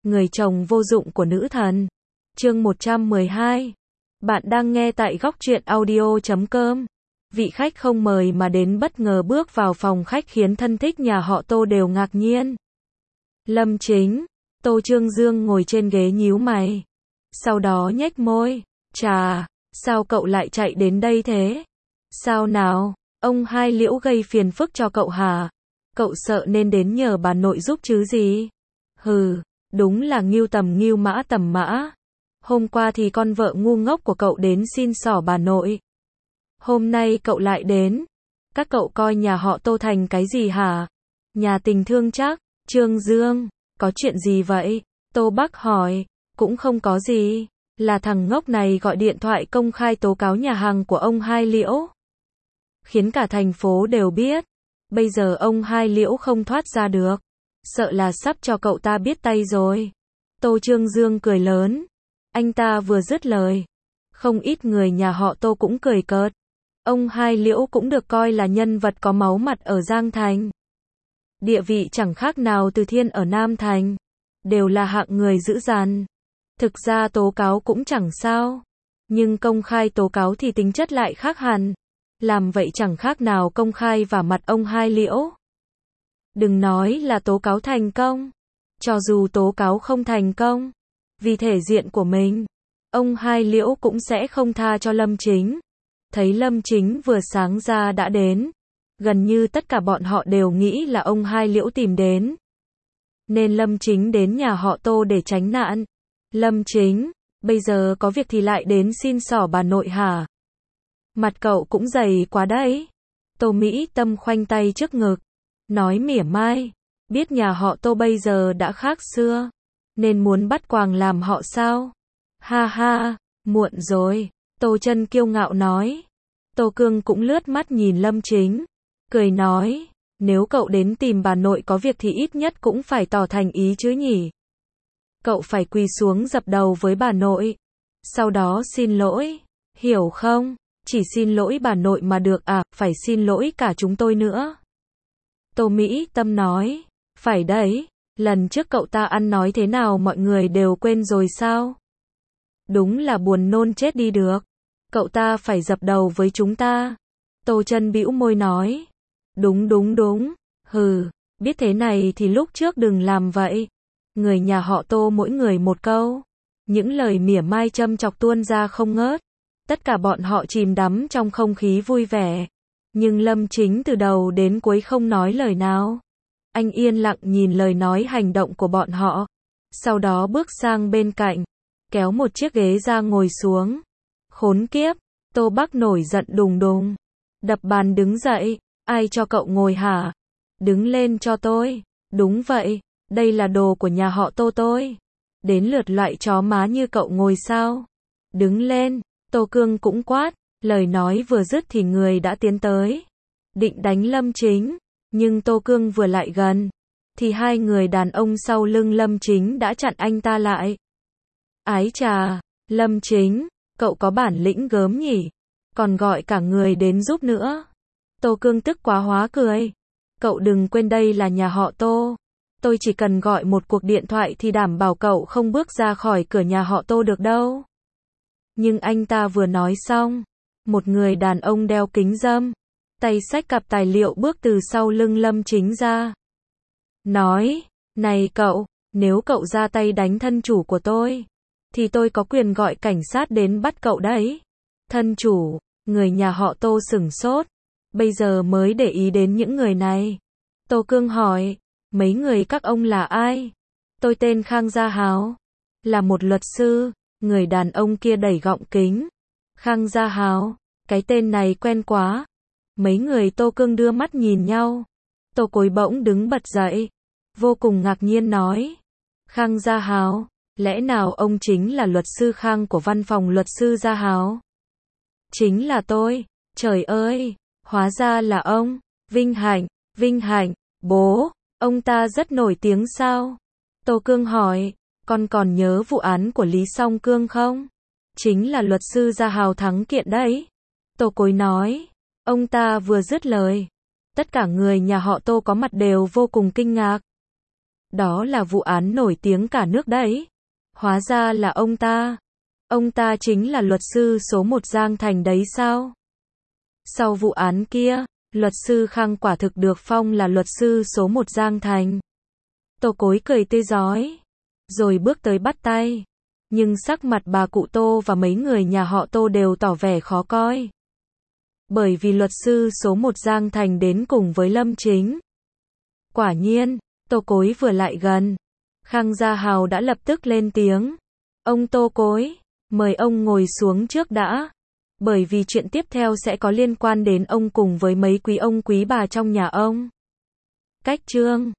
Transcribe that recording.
người chồng vô dụng của nữ thần. Chương 112. Bạn đang nghe tại góc truyện audio.com. Vị khách không mời mà đến bất ngờ bước vào phòng khách khiến thân thích nhà họ Tô đều ngạc nhiên. Lâm Chính, Tô Trương Dương ngồi trên ghế nhíu mày. Sau đó nhếch môi. Chà, sao cậu lại chạy đến đây thế? Sao nào, ông Hai Liễu gây phiền phức cho cậu hả? Cậu sợ nên đến nhờ bà nội giúp chứ gì? Hừ, đúng là ngưu tầm ngưu mã tầm mã. Hôm qua thì con vợ ngu ngốc của cậu đến xin xỏ bà nội. Hôm nay cậu lại đến. Các cậu coi nhà họ Tô thành cái gì hả? Nhà tình thương chắc? Trương Dương, có chuyện gì vậy? Tô Bắc hỏi. Cũng không có gì. Là thằng ngốc này gọi điện thoại công khai tố cáo nhà hàng của ông Hai Liễu. Khiến cả thành phố đều biết. Bây giờ ông Hai Liễu không thoát ra được. Sợ là sắp cho cậu ta biết tay rồi. Tô Trương Dương cười lớn. Anh ta vừa dứt lời. Không ít người nhà họ Tô cũng cười cợt. Ông Hai Liễu cũng được coi là nhân vật có máu mặt ở Giang Thành. Địa vị chẳng khác nào Từ Thiên ở Nam Thành. Đều là hạng người dữ dằn. Thực ra tố cáo cũng chẳng sao. Nhưng công khai tố cáo thì tính chất lại khác hẳn. Làm vậy chẳng khác nào công khai vào mặt ông Hai Liễu. Đừng nói là tố cáo thành công. Cho dù tố cáo không thành công, vì thể diện của mình, ông Hai Liễu cũng sẽ không tha cho Lâm Chính. Thấy Lâm Chính vừa sáng ra đã đến, gần như tất cả bọn họ đều nghĩ là ông Hai Liễu tìm đến. Nên Lâm Chính đến nhà họ Tô để tránh nạn. Lâm Chính, bây giờ có việc thì lại đến xin xỏ bà nội hả? Mặt cậu cũng dày quá đấy. Tô Mỹ Tâm khoanh tay trước ngực, nói mỉa mai, biết nhà họ Tô bây giờ đã khác xưa, nên muốn bắt quàng làm họ sao? Ha ha, muộn rồi, Tô Chân kiêu ngạo nói. Tô Cương cũng lướt mắt nhìn Lâm Chính, cười nói, nếu cậu đến tìm bà nội có việc thì ít nhất cũng phải tỏ thành ý chứ nhỉ? Cậu phải quỳ xuống dập đầu với bà nội, sau đó xin lỗi, hiểu không? Chỉ xin lỗi bà nội mà được à, phải xin lỗi cả chúng tôi nữa. Tô Mỹ Tâm nói, phải đấy, lần trước cậu ta ăn nói thế nào mọi người đều quên rồi sao? Đúng là buồn nôn chết đi được. Cậu ta phải dập đầu với chúng ta. Tô Chân bĩu môi nói, đúng, hừ, biết thế này thì lúc trước đừng làm vậy. Người nhà họ Tô mỗi người một câu. Những lời mỉa mai châm chọc tuôn ra không ngớt. Tất cả bọn họ chìm đắm trong không khí vui vẻ. Nhưng Lâm Chính từ đầu đến cuối không nói lời nào. Anh yên lặng nhìn lời nói hành động của bọn họ. Sau đó bước sang bên cạnh, kéo một chiếc ghế ra ngồi xuống. Khốn kiếp, Tô Bắc nổi giận đùng đùng. Đập bàn đứng dậy, ai cho cậu ngồi hả? Đứng lên cho tôi. Đúng vậy, đây là đồ của nhà họ Tô tôi. Đến lượt loại chó má như cậu ngồi sao? Đứng lên, Tô Cương cũng quát. Lời nói vừa dứt thì người đã tiến tới, định đánh Lâm Chính, nhưng Tô Cương vừa lại gần, thì hai người đàn ông sau lưng Lâm Chính đã chặn anh ta lại. Ái chà, Lâm Chính, cậu có bản lĩnh gớm nhỉ, còn gọi cả người đến giúp nữa. Tô Cương tức quá hóa cười. Cậu đừng quên đây là nhà họ Tô. Tôi chỉ cần gọi một cuộc điện thoại thì đảm bảo cậu không bước ra khỏi cửa nhà họ Tô được đâu. Nhưng anh ta vừa nói xong, một người đàn ông đeo kính râm, tay xách cặp tài liệu bước từ sau lưng Lâm Chính ra. Nói, này cậu, nếu cậu ra tay đánh thân chủ của tôi, thì tôi có quyền gọi cảnh sát đến bắt cậu đấy. Thân chủ, người nhà họ Tô sửng sốt, bây giờ mới để ý đến những người này. Tô Cương hỏi, mấy người các ông là ai? Tôi tên Khang Gia Hào, là một luật sư. Người đàn ông kia đẩy gọng kính. Khang Gia Hào, cái tên này quen quá. Mấy người Tô Cương đưa mắt nhìn nhau. Tô Cối bỗng đứng bật dậy, vô cùng ngạc nhiên nói, Khang Gia Hào, lẽ nào ông chính là luật sư Khang của văn phòng luật sư Gia Hào? Chính là tôi. Trời ơi, hóa ra là ông. Vinh Hạnh, bố, ông ta rất nổi tiếng sao? Tô Cương hỏi, con còn nhớ vụ án của Lý Song Cương không? Chính là luật sư Gia Hào thắng kiện đấy. Tô Cối nói. Ông ta vừa dứt lời, tất cả người nhà họ Tô có mặt đều vô cùng kinh ngạc. Đó là vụ án nổi tiếng cả nước đấy. Hóa ra là ông ta. Ông ta chính là luật sư số 1 Giang Thành đấy sao? Sau vụ án kia, luật sư Khang quả thực được phong là luật sư số 1 Giang Thành. Tô Cối cười tươi rói, rồi bước tới bắt tay. Nhưng sắc mặt bà cụ Tô và mấy người nhà họ Tô đều tỏ vẻ khó coi. Bởi vì luật sư số 1 Giang Thành đến cùng với Lâm Chính. Quả nhiên, Tô Cối vừa lại gần, Khang Gia Hào đã lập tức lên tiếng. Ông Tô Cối, mời ông ngồi xuống trước đã. Bởi vì chuyện tiếp theo sẽ có liên quan đến ông cùng với mấy quý ông quý bà trong nhà ông. Cách chương